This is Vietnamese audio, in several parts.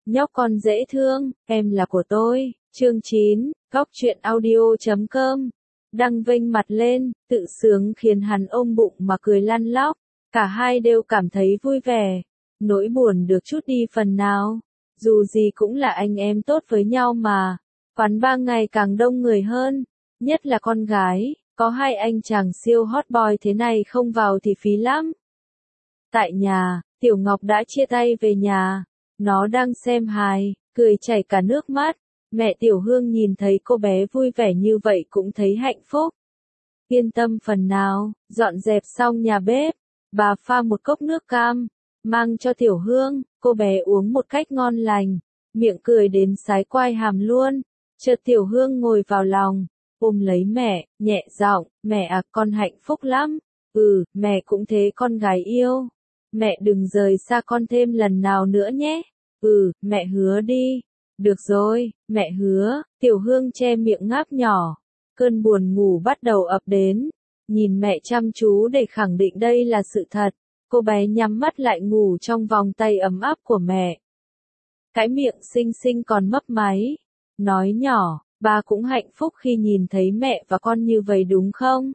Nhóc con dễ thương, em là của tôi. Chương 9, Góc truyện audio.com. Đăng vênh mặt lên, tự sướng khiến hắn ôm bụng mà cười lăn lóc. Cả hai đều cảm thấy vui vẻ. Nỗi buồn được trút đi phần nào. Dù gì cũng là anh em tốt với nhau mà. Quán bar ngày càng đông người hơn. Nhất là con gái, có hai anh chàng siêu hot boy thế này không vào thì phí lắm. Tại nhà, Tiểu Ngọc đã chia tay về nhà. Nó đang xem hài, cười chảy cả nước mắt. Mẹ Tiểu Hương nhìn thấy cô bé vui vẻ như vậy cũng thấy hạnh phúc. Yên tâm phần nào, dọn dẹp xong nhà bếp, bà pha một cốc nước cam, mang cho Tiểu Hương, cô bé uống một cách ngon lành, miệng cười đến sái quai hàm luôn. Chợt Tiểu Hương ngồi vào lòng, ôm lấy mẹ, nhẹ giọng, mẹ à con hạnh phúc lắm. Mẹ cũng thế con gái yêu. Mẹ đừng rời xa con thêm lần nào nữa nhé. Mẹ hứa đi. Được rồi, mẹ hứa. Tiểu Hương che miệng ngáp nhỏ. Cơn buồn ngủ bắt đầu ập đến. Nhìn mẹ chăm chú để khẳng định đây là sự thật. Cô bé nhắm mắt lại ngủ trong vòng tay ấm áp của mẹ. Cái miệng xinh xinh còn mấp máy. Nói nhỏ, ba cũng hạnh phúc khi nhìn thấy mẹ và con như vậy đúng không?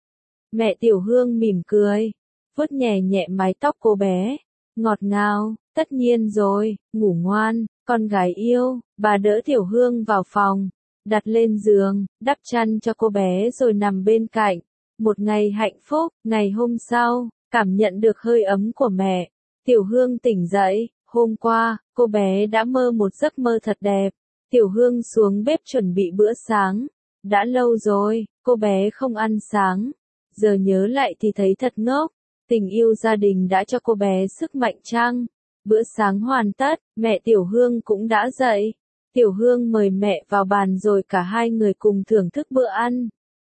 Mẹ Tiểu Hương mỉm cười. Vuốt nhẹ nhẹ mái tóc cô bé. Ngọt ngào, tất nhiên rồi, ngủ ngoan, con gái yêu. Bà đỡ Tiểu Hương vào phòng, đặt lên giường, đắp chăn cho cô bé rồi nằm bên cạnh. Một ngày hạnh phúc, ngày hôm sau, cảm nhận được hơi ấm của mẹ. Tiểu Hương tỉnh dậy, hôm qua, cô bé đã mơ một giấc mơ thật đẹp. Tiểu Hương xuống bếp chuẩn bị bữa sáng. Đã lâu rồi, cô bé không ăn sáng. Giờ nhớ lại thì thấy thật ngốc. Tình yêu gia đình đã cho cô bé sức mạnh chăng? Bữa sáng hoàn tất, mẹ Tiểu Hương cũng đã dậy. Tiểu Hương mời mẹ vào bàn rồi cả hai người cùng thưởng thức bữa ăn.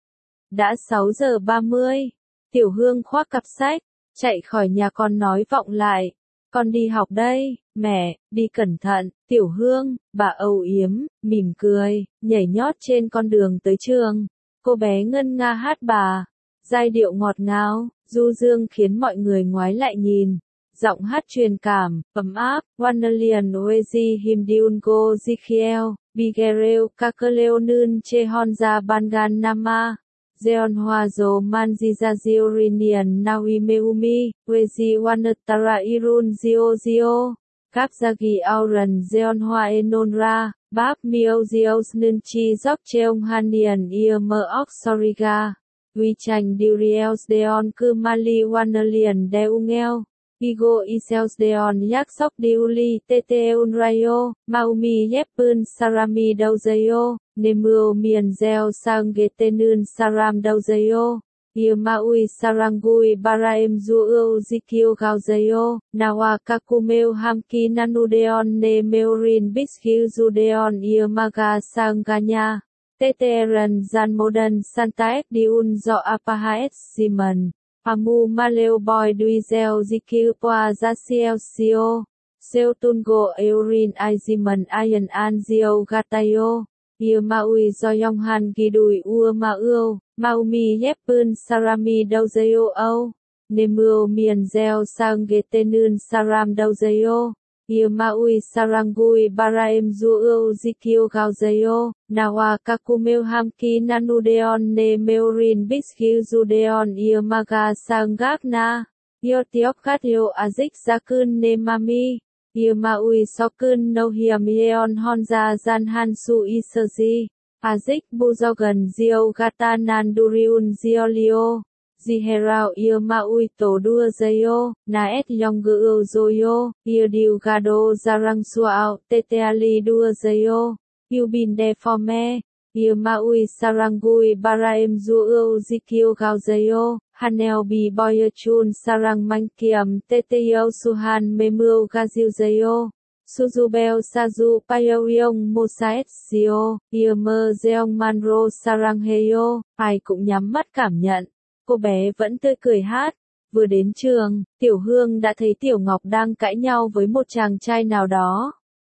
Đã 6:30. Tiểu Hương khoác cặp sách, chạy khỏi nhà con nói vọng lại. Con đi học đây, mẹ, đi cẩn thận. Tiểu Hương, bà âu yếm, mỉm cười, nhảy nhót trên con đường tới trường. Cô bé ngân nga hát bà. Giai điệu ngọt ngào, du dương khiến mọi người ngoái lại nhìn. Giọng hát truyền cảm, ấm áp. Wanalian Oezi Himdiun Go Zikiel, Bigereo Kakaleonun Chehonza Bangan Nama. Zeon Hoazo Manjizazio Nawi Meumi, Wezi Wanatara Irun Zio Zio. Kapzagi Auran Zeon Hoa Enonra, Bab Miao Zios Nunchi Zok Cheong Hanian Ear Oxoriga. Uy Chanh Duriels Deon Cư Mali Wanalian Deungel, Igo Isels Deon Yak Sok Diuli Teteun Rayo, Maumi Yepun Sarami Dauzayo, Nemuo Mian Zeo Sang Getenun Saram Dauzayo, Maui Sarangui Baraem Zuo Zikio Gauzayo, Nawa Kakumeo Hamki Nanudeon Ne Meurin Biskil Zudeon Maga Sanganya. Teteran Zanmodan Santa Diun Do Apahaet Simon, Amu Maleo Boy Duizel Zikil Poa Zasiel Sio, Seotungo Eurin Aiziman Ayan Anzio Gatayo, Maui Zoyonghan Gidui Uama Ul, Maumi Yepun Sarami Dauzayo O, Nemuo Mian Zeo Sang Getenun Saram Dauzayo. Maui Sarangui Baraem Zuo Zikio Gauzayo, Nawa Kakumeo Hamki Nanudeon Ne Meurin Biskil Zudeon Maga Sangakna, Yotiok Katyo Azik Zakun Ne Mami, Maui Sokun No Hiam Yeon Honza Zan Hansu Iserzi, Azik Buzogan Zio Gata Nanduriun Ziolio. Ziherao Maui Tổ Đua Zayo, Naet Yonggu Zoyo, Diu Gado Zarang Suao, Teteali Đua Zayo, Yubin Deforme, Maui Sarangui Baraem Zuo Zikio Gao Zayo, Hanel Bi Boyachun Sarang Mankiam Teteo Suhan Memuo Gazil Zayo, Suzubel Sazu Payoyong Mosaet Zio, Ymer Zeong Manro Sarang Heyo, ai cũng nhắm mắt cảm nhận. Cô bé vẫn tươi cười hát. Vừa đến trường, Tiểu Hương đã thấy Tiểu Ngọc đang cãi nhau với một chàng trai nào đó.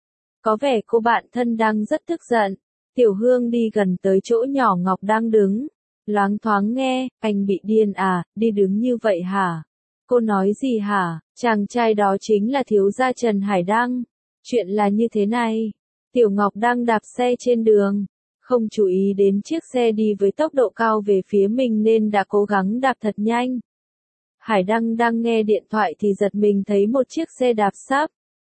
Có vẻ cô bạn thân đang rất tức giận. Tiểu Hương đi gần tới chỗ nhỏ Ngọc đang đứng. Loáng thoáng nghe, anh bị điên à, đi đứng như vậy hả? Cô nói gì hả? Chàng trai đó chính là thiếu gia Trần Hải Đăng. Chuyện là như thế này. Tiểu Ngọc đang đạp xe trên đường, không chú ý đến chiếc xe đi với tốc độ cao về phía mình nên đã cố gắng đạp thật nhanh. Hải Đăng đang nghe điện thoại thì giật mình thấy một chiếc xe đạp sắp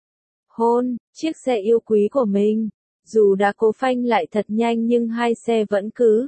hôn chiếc xe yêu quý của mình. Dù đã cố phanh lại thật nhanh nhưng hai xe vẫn cứ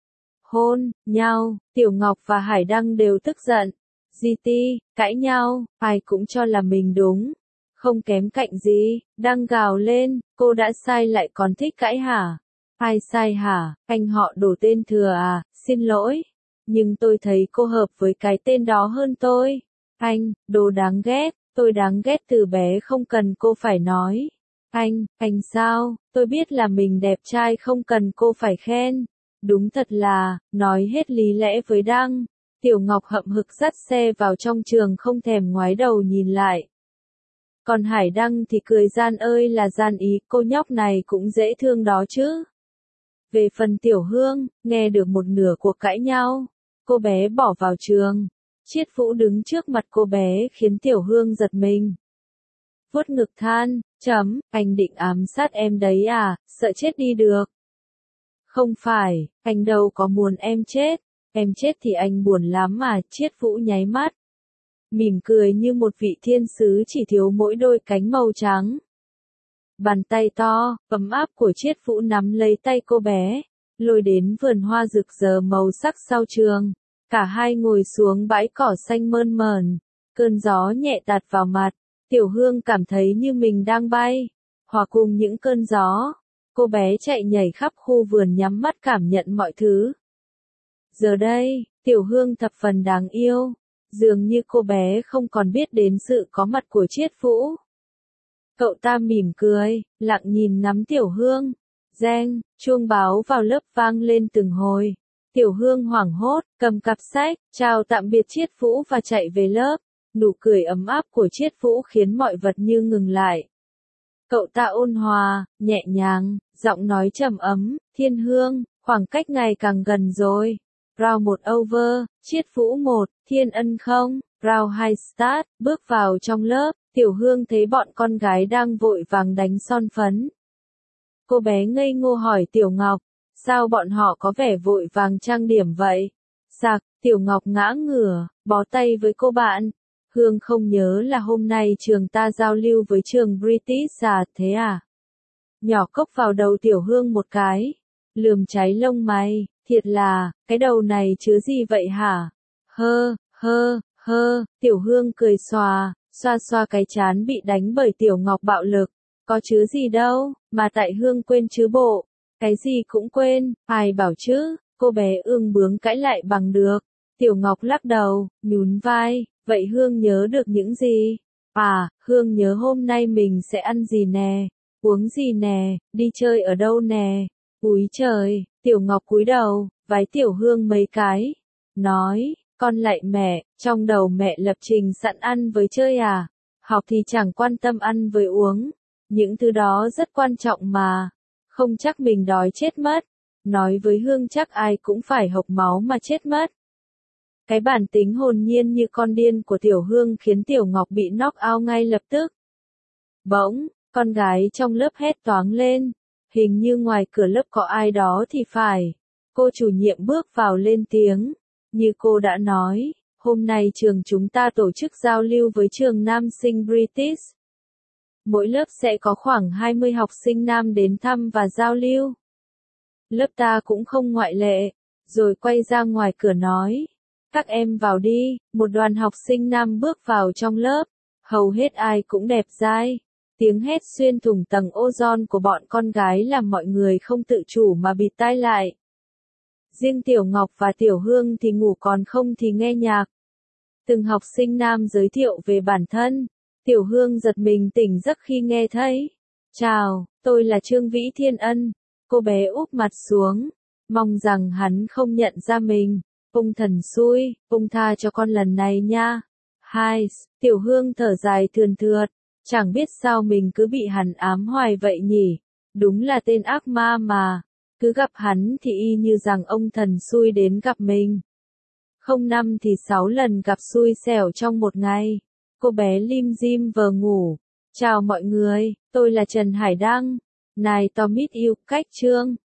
hôn nhau. Tiểu Ngọc và Hải Đăng đều tức giận. GT, cãi nhau, ai cũng cho là mình đúng. Không kém cạnh gì, Đăng gào lên, cô đã sai lại còn thích cãi hả? Ai sai hả? Anh họ đổ tên thừa à? Xin lỗi. Nhưng tôi thấy cô hợp với cái tên đó hơn tôi. Anh, đồ đáng ghét, tôi đáng ghét từ bé không cần cô phải nói. Anh sao? Tôi biết là mình đẹp trai không cần cô phải khen. Đúng thật là, nói hết lý lẽ với Đăng. Tiểu Ngọc hậm hực dắt xe vào trong trường không thèm ngoái đầu nhìn lại. Còn Hải Đăng thì cười gian ơi là gian ý, cô nhóc này cũng dễ thương đó chứ. Về phần Tiểu Hương, nghe được một nửa cuộc cãi nhau, cô bé bỏ vào trường. Chiết Vũ đứng trước mặt cô bé khiến Tiểu Hương giật mình. Vuốt ngực than, anh định ám sát em đấy à, sợ chết đi được. Không phải, anh đâu có muốn em chết thì anh buồn lắm mà. Chiết Vũ nháy mắt, mỉm cười như một vị thiên sứ chỉ thiếu mỗi đôi cánh màu trắng. Bàn tay to, ấm áp của Chiết Vũ nắm lấy tay cô bé, lôi đến vườn hoa rực rỡ màu sắc sau trường. Cả hai ngồi xuống bãi cỏ xanh mơn mởn, cơn gió nhẹ tạt vào mặt, Tiểu Hương cảm thấy như mình đang bay, hòa cùng những cơn gió. Cô bé chạy nhảy khắp khu vườn nhắm mắt cảm nhận mọi thứ. Giờ đây, Tiểu Hương thập phần đáng yêu, dường như cô bé không còn biết đến sự có mặt của Chiết Vũ. Cậu ta mỉm cười, lặng nhìn ngắm Tiểu Hương. Reng, chuông báo vào lớp vang lên từng hồi. Tiểu Hương hoảng hốt, cầm cặp sách, chào tạm biệt Chiết Vũ và chạy về lớp. Nụ cười ấm áp của Chiết Vũ khiến mọi vật như ngừng lại. Cậu ta ôn hòa, nhẹ nhàng, giọng nói trầm ấm, Thiên Hương, khoảng cách ngày càng gần rồi. Round 1 over, Chiết Vũ 1, Thiên Ân không, Round 2 start, bước vào trong lớp, Tiểu Hương thấy bọn con gái đang vội vàng đánh son phấn. Cô bé ngây ngô hỏi Tiểu Ngọc, sao bọn họ có vẻ vội vàng trang điểm vậy? Sặc, Tiểu Ngọc ngã ngửa, bó tay với cô bạn. Hương không nhớ là hôm nay trường ta giao lưu với trường British à, thế à? Nhỏ cốc vào đầu Tiểu Hương một cái, lườm cháy lông mày, thiệt là, cái đầu này chứa gì vậy hả? Tiểu Hương cười xoa xoa cái trán bị đánh bởi Tiểu Ngọc bạo lực. Có chứa gì đâu, mà tại Hương quên chứ bộ. Cái gì cũng quên, ai bảo chứ, cô bé ương bướng cãi lại bằng được. Tiểu Ngọc lắc đầu, nhún vai, vậy Hương nhớ được những gì? À, Hương nhớ hôm nay mình sẽ ăn gì nè, uống gì nè, đi chơi ở đâu nè. Úi trời, Tiểu Ngọc cúi đầu, vái Tiểu Hương mấy cái. Nói, con lạy mẹ, trong đầu mẹ lập trình sẵn ăn với chơi à? Học thì chẳng quan tâm ăn với uống. Những thứ đó rất quan trọng mà. Không chắc mình đói chết mất. Nói với Hương chắc ai cũng phải hộc máu mà chết mất. Cái bản tính hồn nhiên như con điên của Tiểu Hương khiến Tiểu Ngọc bị knock out ngay lập tức. Bỗng, con gái trong lớp hét toáng lên. Hình như ngoài cửa lớp có ai đó thì phải. Cô chủ nhiệm bước vào lên tiếng. Như cô đã nói, hôm nay trường chúng ta tổ chức giao lưu với trường nam sinh British. Mỗi lớp sẽ có khoảng 20 học sinh nam đến thăm và giao lưu. Lớp ta cũng không ngoại lệ. Rồi quay ra ngoài cửa nói. Các em vào đi, một đoàn học sinh nam bước vào trong lớp. Hầu hết ai cũng đẹp dai. Tiếng hét xuyên thủng tầng ozone của bọn con gái làm mọi người không tự chủ mà bịt tai lại. Riêng Tiểu Ngọc và Tiểu Hương thì ngủ còn không thì nghe nhạc. Từng học sinh nam giới thiệu về bản thân. Tiểu Hương giật mình tỉnh giấc khi nghe thấy. Chào, tôi là Trương Vĩ Thiên Ân. Cô bé úp mặt xuống. Mong rằng hắn không nhận ra mình. Ông thần xui, ông tha cho con lần này nha. Hai, Tiểu Hương thở dài thườn thượt. Chẳng biết sao mình cứ bị hắn ám hoài vậy nhỉ. Đúng là tên ác ma mà. Cứ gặp hắn thì y như rằng ông thần xui đến gặp mình. Không 5 thì 6 lần gặp xui xẻo trong một ngày. Cô bé lim dim vờ ngủ. Chào mọi người, tôi là Trần Hải Đăng. Này Tomit yêu cách chương.